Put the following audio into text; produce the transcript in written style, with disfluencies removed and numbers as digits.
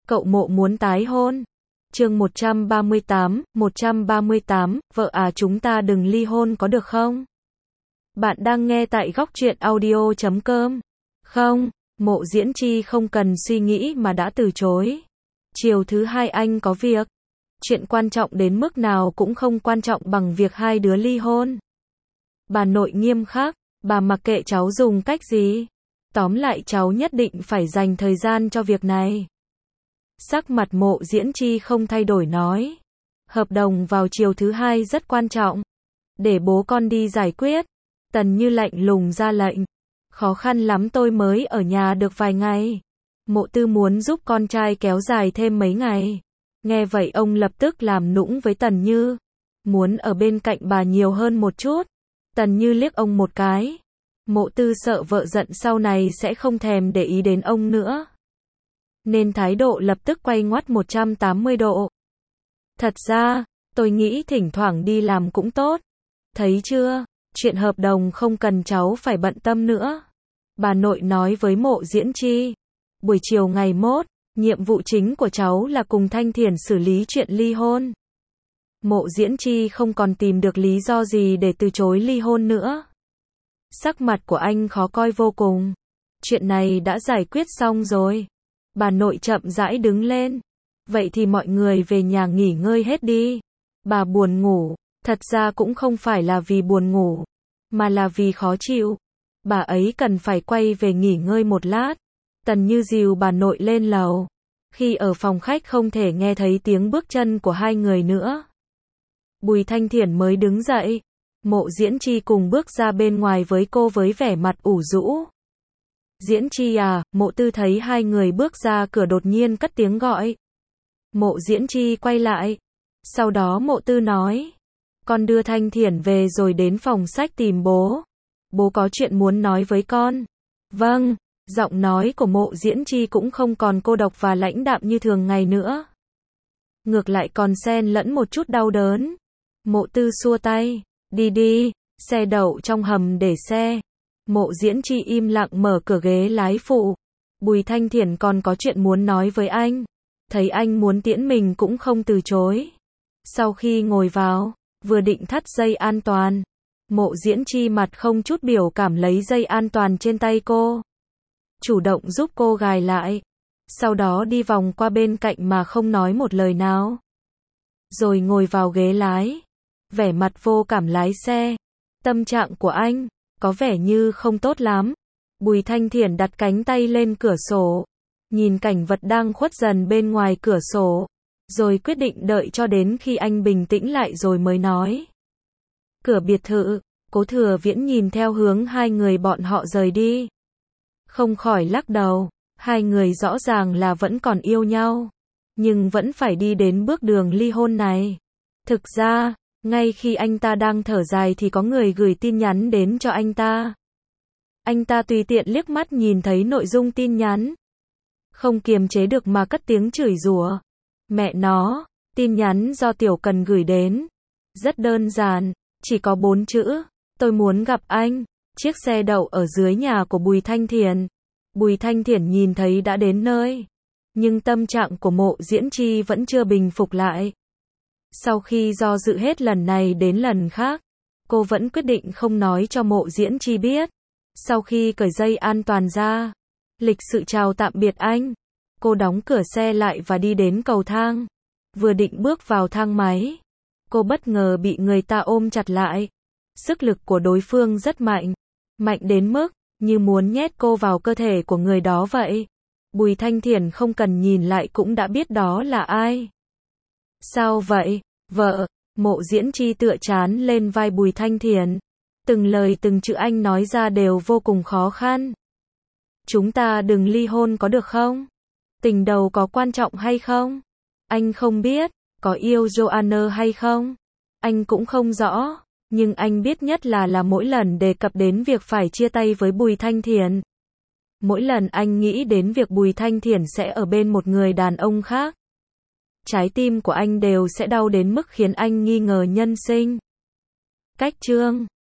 Cậu Mộ muốn tái hôn. Chương 138, vợ à chúng ta đừng ly hôn có được không? Bạn đang nghe tại góc truyện audio.com. Không, Mộ Diễn Chi không cần suy nghĩ mà đã từ chối. Chiều thứ hai anh có việc. Chuyện quan trọng đến mức nào cũng không quan trọng bằng việc hai đứa ly hôn. Bà nội nghiêm khắc, bà mặc kệ cháu dùng cách gì. Tóm lại cháu nhất định phải dành thời gian cho việc này. Sắc mặt Mộ Diễn Chi không thay đổi nói. Hợp đồng vào chiều thứ hai rất quan trọng. Để bố con đi giải quyết. Tần Như lạnh lùng ra lệnh. Khó khăn lắm tôi mới ở nhà được vài ngày. Mộ Tư muốn giúp con trai kéo dài thêm mấy ngày. Nghe vậy ông lập tức làm nũng với Tần Như. Muốn ở bên cạnh bà nhiều hơn một chút. Tần Như liếc ông một cái. Mộ Tư sợ vợ giận sau này sẽ không thèm để ý đến ông nữa. Nên thái độ lập tức quay ngoắt 180 độ. Thật ra, tôi nghĩ thỉnh thoảng đi làm cũng tốt. Thấy chưa, chuyện hợp đồng không cần cháu phải bận tâm nữa. Bà nội nói với Mộ Diễn Chi. Buổi chiều ngày mốt, nhiệm vụ chính của cháu là cùng Thanh Thiển xử lý chuyện ly hôn. Mộ Diễn Chi không còn tìm được lý do gì để từ chối ly hôn nữa. Sắc mặt của anh khó coi vô cùng. Chuyện này đã giải quyết xong rồi. Bà nội chậm rãi đứng lên. Vậy thì mọi người về nhà nghỉ ngơi hết đi. Bà buồn ngủ. Thật ra cũng không phải là vì buồn ngủ, mà là vì khó chịu. Bà ấy cần phải quay về nghỉ ngơi một lát. Tần Như dìu bà nội lên lầu. Khi ở phòng khách không thể nghe thấy tiếng bước chân của hai người nữa. Bùi Thanh Thiển mới đứng dậy. Mộ Diễn Chi cùng bước ra bên ngoài với cô với vẻ mặt ủ rũ. Diễn Chi à, Mộ Tư thấy hai người bước ra cửa đột nhiên cất tiếng gọi. Mộ Diễn Chi quay lại. Sau đó Mộ Tư nói. Con đưa Thanh Thiển về rồi đến phòng sách tìm bố. Bố có chuyện muốn nói với con. Vâng, giọng nói của Mộ Diễn Chi cũng không còn cô độc và lãnh đạm như thường ngày nữa. Ngược lại còn xen lẫn một chút đau đớn. Mộ Tư xua tay. Đi đi, xe đậu trong hầm để xe. Mộ Diễn Chi im lặng mở cửa ghế lái phụ. Bùi Thanh Thiển còn có chuyện muốn nói với anh. Thấy anh muốn tiễn mình cũng không từ chối. Sau khi ngồi vào, vừa định thắt dây an toàn. Mộ Diễn Chi mặt không chút biểu cảm lấy dây an toàn trên tay cô. Chủ động giúp cô gài lại. Sau đó đi vòng qua bên cạnh mà không nói một lời nào. Rồi ngồi vào ghế lái. Vẻ mặt vô cảm lái xe. Tâm trạng của anh có vẻ như không tốt lắm. Bùi Thanh Thiển đặt cánh tay lên cửa sổ. Nhìn cảnh vật đang khuất dần bên ngoài cửa sổ. Rồi quyết định đợi cho đến khi anh bình tĩnh lại rồi mới nói. Cửa biệt thự, Cố Thừa Viễn nhìn theo hướng hai người bọn họ rời đi. Không khỏi lắc đầu. Hai người rõ ràng là vẫn còn yêu nhau. Nhưng vẫn phải đi đến bước đường ly hôn này. Thực ra, ngay khi anh ta đang thở dài thì có người gửi tin nhắn đến cho anh ta. Anh ta tùy tiện liếc mắt nhìn thấy nội dung tin nhắn. Không kiềm chế được mà cất tiếng chửi rủa. Mẹ nó, tin nhắn do Tiểu Cần gửi đến. Rất đơn giản, chỉ có 4 chữ. Tôi muốn gặp anh. Chiếc xe đậu ở dưới nhà của Bùi Thanh Thiển. Bùi Thanh Thiển nhìn thấy đã đến nơi. Nhưng tâm trạng của Mộ Diễn Chi vẫn chưa bình phục lại. Sau khi do dự hết lần này đến lần khác, cô vẫn quyết định không nói cho Mộ Diễn Chi biết. Sau khi cởi dây an toàn ra, lịch sự chào tạm biệt anh, cô đóng cửa xe lại và đi đến cầu thang. Vừa định bước vào thang máy, cô bất ngờ bị người ta ôm chặt lại. Sức lực của đối phương rất mạnh, mạnh đến mức như muốn nhét cô vào cơ thể của người đó vậy. Bùi Thanh Thiển không cần nhìn lại cũng đã biết đó là ai. Sao vậy, vợ? Mộ Diễn Chi tựa trán lên vai Bùi Thanh Thiển. Từng lời từng chữ anh nói ra đều vô cùng khó khăn. Chúng ta đừng ly hôn có được không? Tình đầu có quan trọng hay không? Anh không biết, có yêu Joanna hay không? Anh cũng không rõ, nhưng anh biết nhất là mỗi lần đề cập đến việc phải chia tay với Bùi Thanh Thiển. Mỗi lần anh nghĩ đến việc Bùi Thanh Thiển sẽ ở bên một người đàn ông khác. Trái tim của anh đều sẽ đau đến mức khiến anh nghi ngờ nhân sinh. Cách chương